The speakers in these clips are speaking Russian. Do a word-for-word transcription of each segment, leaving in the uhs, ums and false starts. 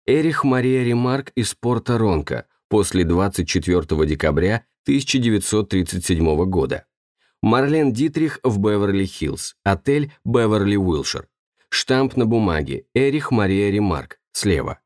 Эрих Мария Ремарк из Порто-Ронко после двадцать четвёртого декабря тысяча девятьсот тридцать седьмого года. Марлен Дитрих в Беверли-Хиллз, отель Беверли-Уилшир. Штамп на бумаге, Эрих Мария Ремарк, слева.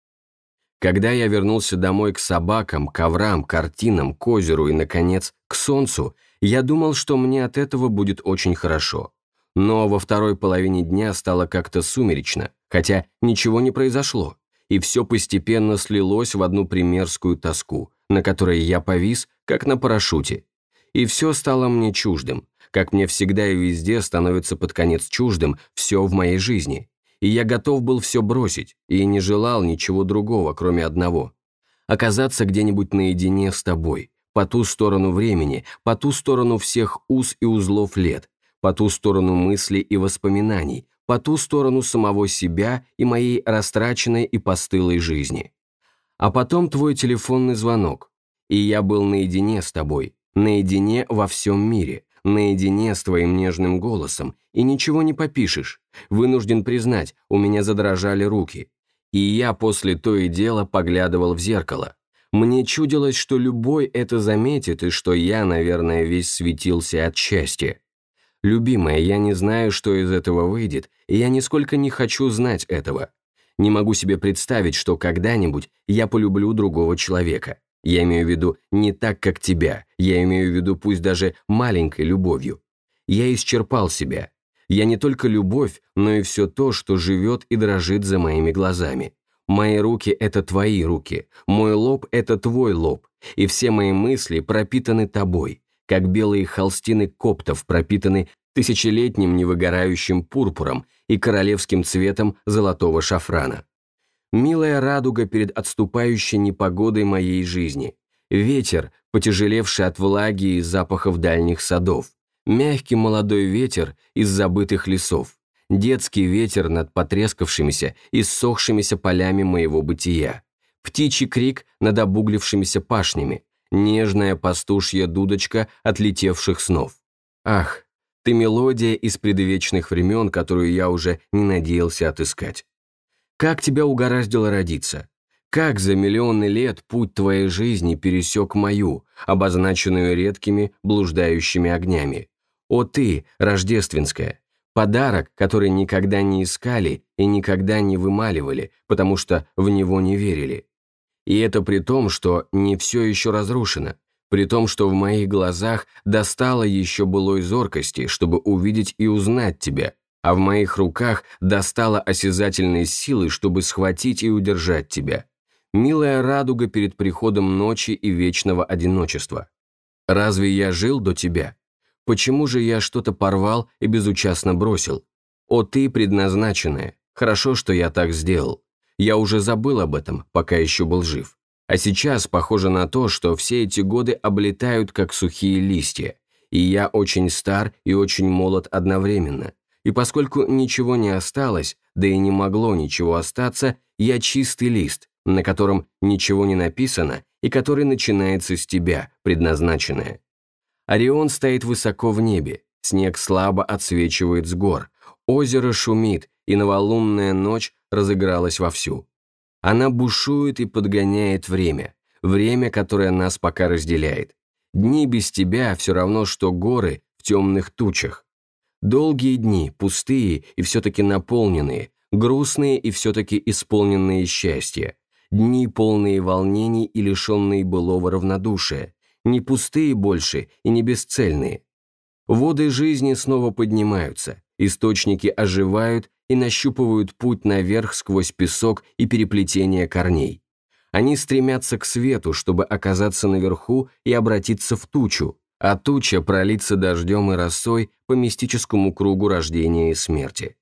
Когда я вернулся домой к собакам, коврам, картинам, к озеру и, наконец, к солнцу, я думал, что мне от этого будет очень хорошо. Но во второй половине дня стало как-то сумеречно, хотя ничего не произошло, и все постепенно слилось в одну примерскую тоску, на которой я повис, как на парашюте. И все стало мне чуждым, как мне всегда и везде становится под конец чуждым все в моей жизни. И я готов был все бросить, и не желал ничего другого, кроме одного. Оказаться где-нибудь наедине с тобой, по ту сторону времени, по ту сторону всех уз и узлов лет, по ту сторону мыслей и воспоминаний, по ту сторону самого себя и моей растраченной и постылой жизни. А потом твой телефонный звонок, и я был наедине с тобой, наедине во всем мире, наедине с твоим нежным голосом, и ничего не попишешь. Вынужден признать, у меня задрожали руки. И я после то и дело поглядывал в зеркало. Мне чудилось, что любой это заметит, и что я, наверное, весь светился от счастья. Любимая, я не знаю, что из этого выйдет, и я нисколько не хочу знать этого. Не могу себе представить, что когда-нибудь я полюблю другого человека. Я имею в виду не так, как тебя, я имею в виду пусть даже маленькой любовью. Я исчерпал себя. Я не только любовь, но и все то, что живет и дрожит за моими глазами. Мои руки – это твои руки, мой лоб – это твой лоб, и все мои мысли пропитаны тобой, как белые холстины коптов пропитаны тысячелетним невыгорающим пурпуром и королевским цветом золотого шафрана. Милая радуга перед отступающей непогодой моей жизни, ветер, потяжелевший от влаги и запахов дальних садов, мягкий молодой ветер из забытых лесов, детский ветер над потрескавшимися и ссохшимися полями моего бытия, птичий крик над обуглившимися пашнями, нежная пастушья дудочка отлетевших снов. Ах, ты мелодия из предвечных времен, которую я уже не надеялся отыскать. Как тебя угораздило родиться? Как за миллионы лет путь твоей жизни пересек мою, обозначенную редкими блуждающими огнями? О ты, рождественская! Подарок, который никогда не искали и никогда не вымаливали, потому что в него не верили. И это при том, что не все еще разрушено, при том, что в моих глазах достало еще былой зоркости, чтобы увидеть и узнать тебя, а в моих руках достало осязательной силы, чтобы схватить и удержать тебя. Милая радуга перед приходом ночи и вечного одиночества. Разве я жил до тебя? Почему же я что-то порвал и безучастно бросил? О ты, предназначенная, хорошо, что я так сделал. Я уже забыл об этом, пока еще был жив. А сейчас похоже на то, что все эти годы облетают, как сухие листья, и я очень стар и очень молод одновременно. И поскольку ничего не осталось, да и не могло ничего остаться, я чистый лист, на котором ничего не написано и который начинается с тебя, предназначенная. Орион стоит высоко в небе, снег слабо отсвечивает с гор, озеро шумит, и новолунная ночь разыгралась вовсю. Она бушует и подгоняет время, время, которое нас пока разделяет. Дни без тебя все равно, что горы в темных тучах. Долгие дни, пустые и все-таки наполненные, грустные и все-таки исполненные счастья. Дни, полные волнений и лишенные былого равнодушия. Не пустые больше и не бесцельные. Воды жизни снова поднимаются, источники оживают и нащупывают путь наверх сквозь песок и переплетение корней. Они стремятся к свету, чтобы оказаться наверху и обратиться в тучу, а туча пролиться дождем и росой по мистическому кругу рождения и смерти.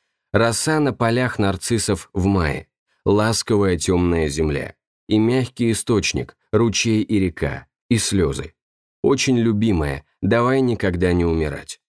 Роса на полях нарциссов в мае, ласковая темная земля, и мягкий источник, ручей и река, и слезы. Очень любимая, давай никогда не умирать.